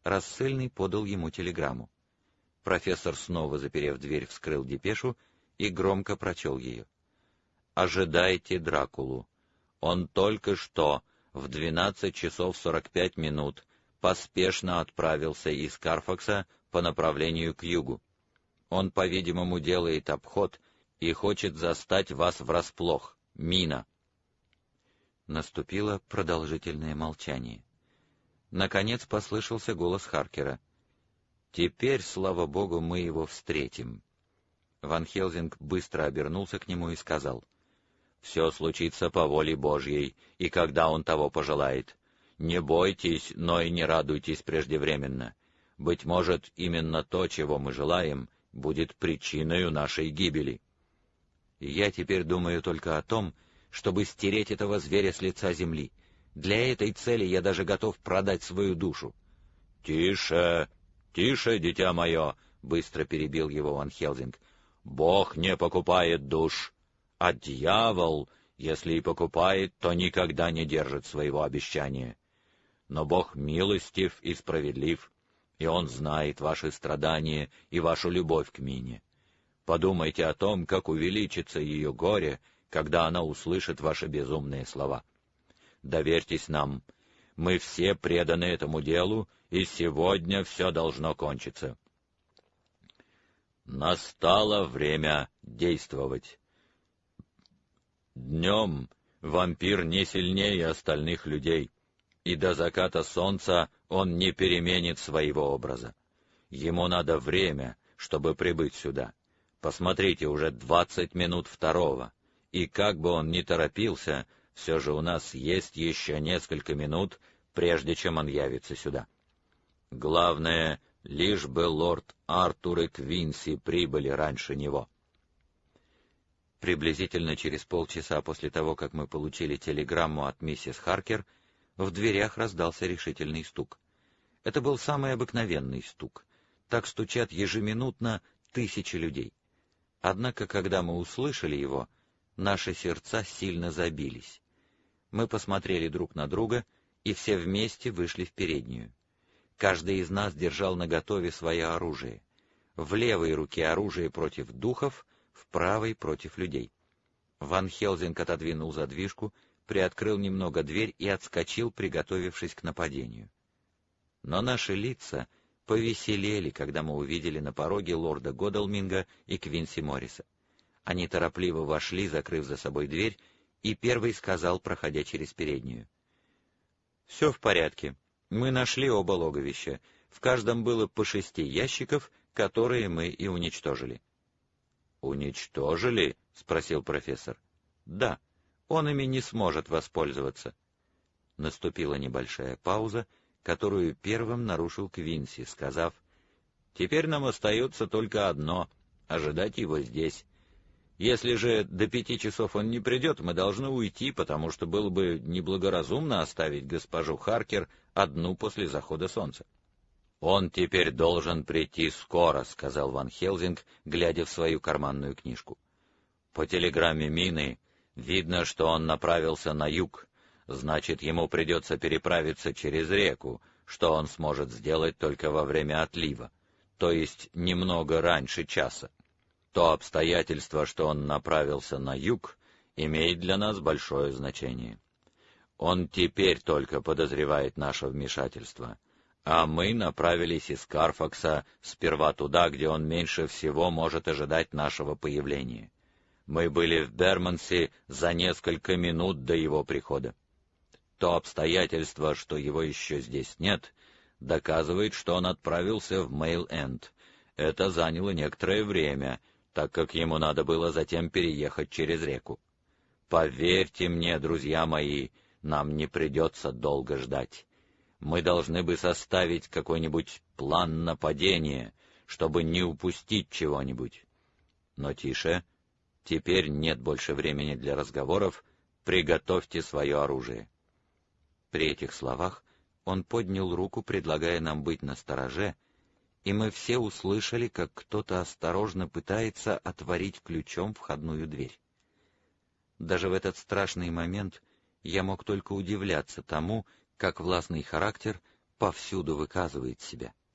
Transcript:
рассыльный подал ему телеграмму. Профессор, снова заперев дверь, вскрыл депешу и громко прочел ее. «Ожидайте Дракулу. Он только что в 12 часов 45 минут поспешно отправился из Карфакса по направлению к югу. Он, по-видимому, делает обход и хочет застать вас врасплох. Мина». Наступило продолжительное молчание. Наконец послышался голос Харкера. «Теперь, слава богу, мы его встретим». Ван Хелсинг быстро обернулся к нему и сказал: «Все случится по воле Божьей, и когда он того пожелает. Не бойтесь, но и не радуйтесь преждевременно. Быть может, именно то, чего мы желаем, будет причиной нашей гибели. Я теперь думаю только о том, чтобы стереть этого зверя с лица земли. Для этой цели я даже готов продать свою душу». «Тише, тише, дитя мое!» — быстро перебил его Ван Хелсинг. «Бог не покупает душ, а дьявол, если и покупает, то никогда не держит своего обещания. Но Бог милостив и справедлив, и Он знает ваши страдания и вашу любовь к Мине. Подумайте о том, как увеличится ее горе, когда она услышит ваши безумные слова. Доверьтесь нам, мы все преданы этому делу, и сегодня все должно кончиться». Настало время действовать. Днем вампир не сильнее остальных людей, и до заката солнца он не переменит своего образа. Ему надо время, чтобы прибыть сюда. Посмотрите, уже 20 минут второго, и как бы он ни торопился, все же у нас есть еще несколько минут, прежде чем он явится сюда. Главное, лишь бы лорд Артур и Квинси прибыли раньше него. Приблизительно через полчаса после того, как мы получили телеграмму от миссис Харкер, в дверях раздался решительный стук. Это был самый обыкновенный стук. Так стучат ежеминутно тысячи людей. Однако, когда мы услышали его, наши сердца сильно забились. Мы посмотрели друг на друга, и все вместе вышли в переднюю. Каждый из нас держал наготове свое оружие. В левой руке оружие против духов, в правой против людей. Ван Хелсинг отодвинул задвижку, приоткрыл немного дверь и отскочил, приготовившись к нападению. Но наши лица повеселели, когда мы увидели на пороге лорда Годалминга и Квинси Морриса. Они торопливо вошли, закрыв за собой дверь, и первый сказал, проходя через переднюю: «Все в порядке. Мы нашли оба логовища. В каждом было по 6 ящиков, которые мы и уничтожили». «Уничтожили?» — спросил профессор. «Да, он ими не сможет воспользоваться». Наступила небольшая пауза, которую первым нарушил Квинси, сказав: «Теперь нам остается только одно — ожидать его здесь. Если же до 5 часов он не придет, мы должны уйти, потому что было бы неблагоразумно оставить госпожу Харкер одну после захода солнца». «Он теперь должен прийти скоро», — сказал Ван Хелсинг, глядя в свою карманную книжку. «По телеграмме Мины видно, что он направился на юг. Значит, ему придется переправиться через реку, что он сможет сделать только во время отлива, то есть немного раньше часа. То обстоятельство, что он направился на юг, имеет для нас большое значение. Он теперь только подозревает наше вмешательство, а мы направились из Карфакса сперва туда, где он меньше всего может ожидать нашего появления. Мы были в Бермонсе за несколько минут до его прихода. То обстоятельство, что его еще здесь нет, доказывает, что он отправился в Мейл-Энд. Это заняло некоторое время, так как ему надо было затем переехать через реку. Поверьте мне, друзья мои, нам не придется долго ждать. Мы должны бы составить какой-нибудь план нападения, чтобы не упустить чего-нибудь. Но тише, теперь нет больше времени для разговоров, приготовьте свое оружие». При этих словах он поднял руку, предлагая нам быть настороже, и мы все услышали, как кто-то осторожно пытается отворить ключом входную дверь. Даже в этот страшный момент я мог только удивляться тому, как властный характер повсюду выказывает себя.